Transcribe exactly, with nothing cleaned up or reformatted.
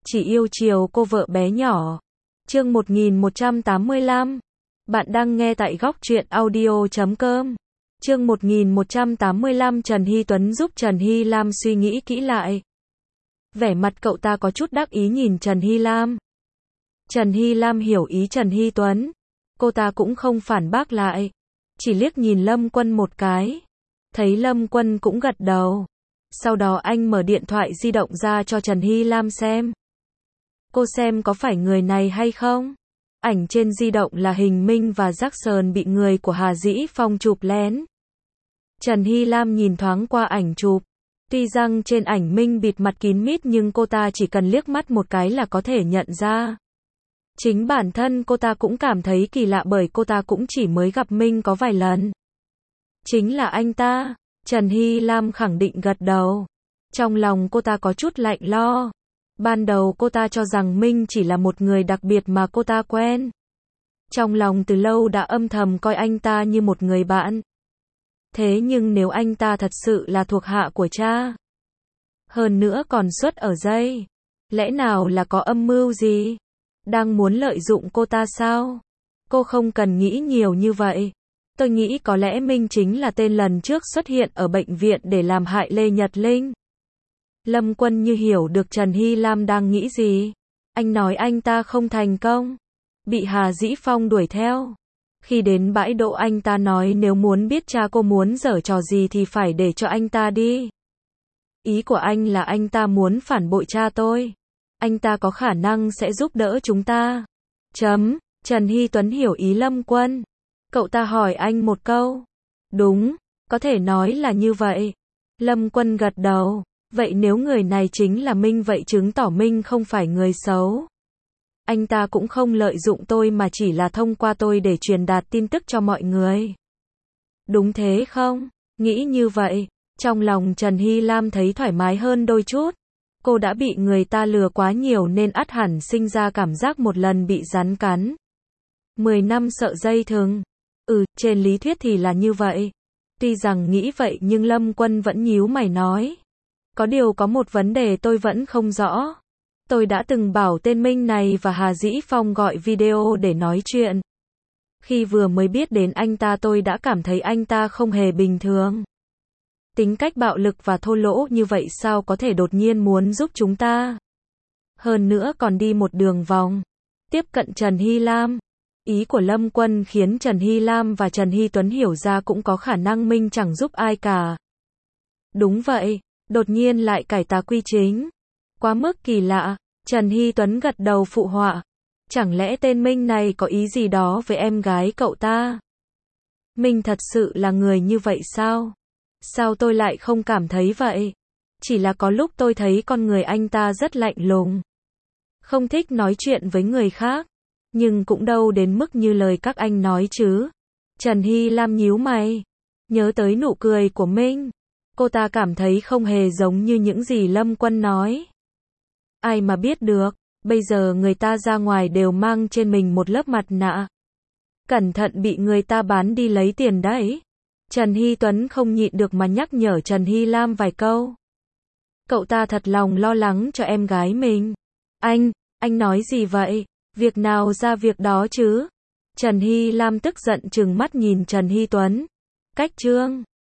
chỉ yêu chiều cô vợ bé nhỏ. Chương một nghìn một trăm tám mươi lăm. Bạn đang nghe tại góc truyện audio chấm com. Chương một nghìn một trăm tám mươi lăm. Trần Hy Tuấn giúp Trần Hy Lam suy nghĩ kỹ lại. Vẻ mặt cậu ta có chút đắc ý nhìn Trần Hy Lam. Trần Hy Lam hiểu ý Trần Hy Tuấn. Cô ta cũng không phản bác lại. Chỉ liếc nhìn Lâm Quân một cái. Thấy Lâm Quân cũng gật đầu. Sau đó anh mở điện thoại di động ra cho Trần Hy Lam xem. Cô xem có phải người này hay không? Ảnh trên di động là hình Minh và Jackson bị người của Hà Dĩ Phong chụp lén. Trần Hy Lam nhìn thoáng qua ảnh chụp. Tuy rằng trên ảnh Minh bịt mặt kín mít nhưng cô ta chỉ cần liếc mắt một cái là có thể nhận ra. Chính bản thân cô ta cũng cảm thấy kỳ lạ bởi cô ta cũng chỉ mới gặp Minh có vài lần. Chính là anh ta. Trần Hy Lam khẳng định gật đầu. Trong lòng cô ta có chút lạnh lo. Ban đầu cô ta cho rằng Minh chỉ là một người đặc biệt mà cô ta quen. Trong lòng từ lâu đã âm thầm coi anh ta như một người bạn. Thế nhưng nếu anh ta thật sự là thuộc hạ của cha, hơn nữa còn xuất ở dây, lẽ nào là có âm mưu gì? Đang muốn lợi dụng cô ta sao? Cô không cần nghĩ nhiều như vậy. Tôi nghĩ có lẽ Minh chính là tên lần trước xuất hiện ở bệnh viện để làm hại Lê Nhật Linh. Lâm Quân như hiểu được Trần Hy Lam đang nghĩ gì. Anh nói anh ta không thành công, bị Hà Dĩ Phong đuổi theo. Khi đến bãi đỗ anh ta nói nếu muốn biết cha cô muốn giở trò gì thì phải để cho anh ta đi. Ý của anh là anh ta muốn phản bội cha tôi. Anh ta có khả năng sẽ giúp đỡ chúng ta. Chấm. Trần Hy Tuấn hiểu ý Lâm Quân. Cậu ta hỏi anh một câu. Đúng, có thể nói là như vậy. Lâm Quân gật đầu. Vậy nếu người này chính là Minh vậy chứng tỏ Minh không phải người xấu. Anh ta cũng không lợi dụng tôi mà chỉ là thông qua tôi để truyền đạt tin tức cho mọi người. Đúng thế không? Nghĩ như vậy, trong lòng Trần Hy Lam thấy thoải mái hơn đôi chút. Cô đã bị người ta lừa quá nhiều nên ắt hẳn sinh ra cảm giác một lần bị rắn cắn. Mười năm sợ dây thừng. Ừ, trên lý thuyết thì là như vậy. Tuy rằng nghĩ vậy nhưng Lâm Quân vẫn nhíu mày nói. Có điều có một vấn đề tôi vẫn không rõ. Tôi đã từng bảo tên Minh này và Hà Dĩ Phong gọi video để nói chuyện. Khi vừa mới biết đến anh ta tôi đã cảm thấy anh ta không hề bình thường. Tính cách bạo lực và thô lỗ như vậy sao có thể đột nhiên muốn giúp chúng ta. Hơn nữa còn đi một đường vòng. Tiếp cận Trần Hy Lam. Ý của Lâm Quân khiến Trần Hy Lam và Trần Hy Tuấn hiểu ra cũng có khả năng Minh chẳng giúp ai cả. Đúng vậy, đột nhiên lại cải tà quy chính. Quá mức kỳ lạ. Trần Hy Tuấn gật đầu phụ họa. Chẳng lẽ tên Minh này có ý gì đó với em gái cậu ta? Minh thật sự là người như vậy sao? Sao tôi lại không cảm thấy vậy? Chỉ là có lúc tôi thấy con người anh ta rất lạnh lùng. Không thích nói chuyện với người khác. Nhưng cũng đâu đến mức như lời các anh nói chứ. Trần Hy Lam nhíu mày. Nhớ tới nụ cười của Minh. Cô ta cảm thấy không hề giống như những gì Lâm Quân nói. Ai mà biết được, bây giờ người ta ra ngoài đều mang trên mình một lớp mặt nạ. Cẩn thận bị người ta bán đi lấy tiền đấy. Trần Hy Tuấn không nhịn được mà nhắc nhở Trần Hy Lam vài câu. Cậu ta thật lòng lo lắng cho em gái mình. Anh, anh nói gì vậy? Việc nào ra việc đó chứ? Trần Hy Lam tức giận trừng mắt nhìn Trần Hy Tuấn. Cách trương.